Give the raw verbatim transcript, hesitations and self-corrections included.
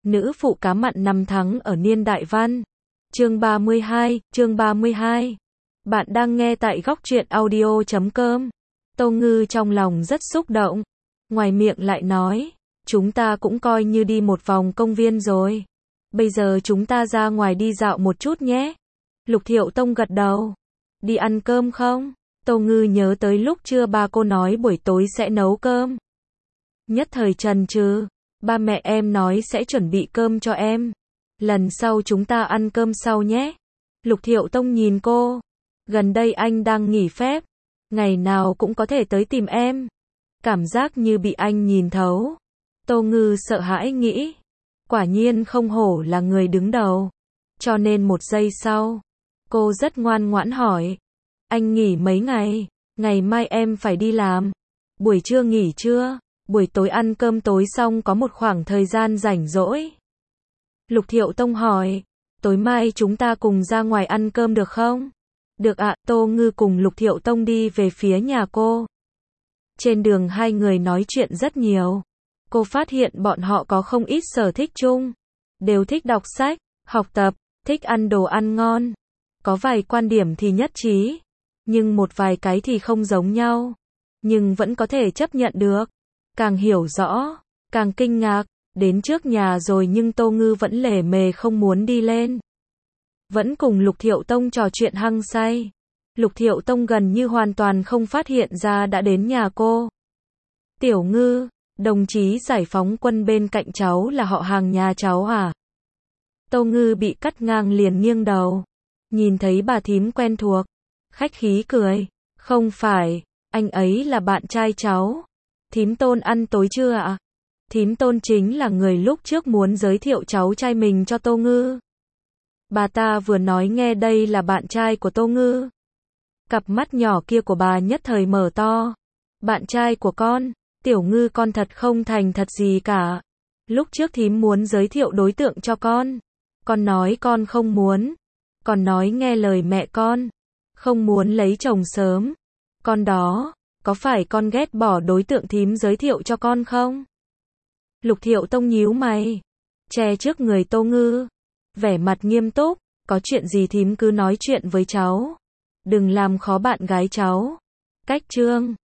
Nữ phụ cá mặn năm tháng ở niên đại văn. Chương ba mươi hai, chương ba mươi hai. Bạn đang nghe tại góc truyện audio chấm com. Tô Ngư trong lòng rất xúc động. Ngoài miệng lại nói, chúng ta cũng coi như đi một vòng công viên rồi. Bây giờ chúng ta ra ngoài đi dạo một chút nhé. Lục Thiệu Tông gật đầu. Đi ăn cơm không? Tô Ngư nhớ tới lúc trưa ba cô nói buổi tối sẽ nấu cơm. Nhất thời chần chừ. Ba mẹ em nói sẽ chuẩn bị cơm cho em. Lần sau chúng ta ăn cơm sau nhé. Lục Thiệu Tông nhìn cô. Gần đây anh đang nghỉ phép. Ngày nào cũng có thể tới tìm em. Cảm giác như bị anh nhìn thấu. Tô Ngư sợ hãi nghĩ. Quả nhiên không hổ là người đứng đầu. Cho nên một giây sau, cô rất ngoan ngoãn hỏi. Anh nghỉ mấy ngày? Ngày mai em phải đi làm. Buổi trưa nghỉ trưa? Buổi tối ăn cơm tối xong có một khoảng thời gian rảnh rỗi. Lục Thiệu Tông hỏi. Tối mai chúng ta cùng ra ngoài ăn cơm được không? Được ạ. Tô Ngư cùng Lục Thiệu Tông đi về phía nhà cô. Trên đường hai người nói chuyện rất nhiều. Cô phát hiện bọn họ có không ít sở thích chung. Đều thích đọc sách, học tập, thích ăn đồ ăn ngon. Có vài quan điểm thì nhất trí. Nhưng một vài cái thì không giống nhau. Nhưng vẫn có thể chấp nhận được. Càng hiểu rõ, càng kinh ngạc. Đến trước nhà rồi nhưng Tô Ngư vẫn lề mề không muốn đi lên. Vẫn cùng Lục Thiệu Tông trò chuyện hăng say. Lục Thiệu Tông gần như hoàn toàn không phát hiện ra đã đến nhà cô. Tiểu Ngư, đồng chí giải phóng quân bên cạnh cháu là họ hàng nhà cháu à? Tô Ngư bị cắt ngang liền nghiêng đầu. Nhìn thấy bà thím quen thuộc. Khách khí cười. Không phải, anh ấy là bạn trai cháu. Thím Tôn ăn tối chưa ạ? Thím Tôn chính là người lúc trước muốn giới thiệu cháu trai mình cho Tô Ngư. Bà ta vừa nói nghe đây là bạn trai của Tô Ngư. Cặp mắt nhỏ kia của bà nhất thời mở to. Bạn trai của con, Tiểu Ngư con thật không thành thật gì cả. Lúc trước thím muốn giới thiệu đối tượng cho con. Con nói con không muốn. Con nói nghe lời mẹ con. Không muốn lấy chồng sớm. Con đó, có phải con ghét bỏ đối tượng thím giới thiệu cho con không? Lục Thiệu Tông nhíu mày. Che trước người Tô Ngư. Vẻ mặt nghiêm túc. Có chuyện gì thím cứ nói chuyện với cháu. Đừng làm khó bạn gái cháu. Cách chương.